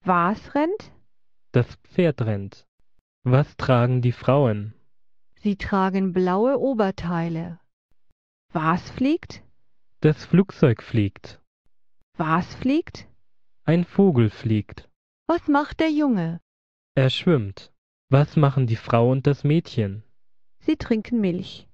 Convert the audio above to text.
Was rennt? Das Pferd rennt. Was tragen die Frauen? Sie tragen blaue Oberteile. Was fliegt? Das Flugzeug fliegt. Was fliegt? Ein Vogel fliegt. Was macht der Junge? Er schwimmt. Was machen die Frau und das Mädchen? Sie trinken Milch.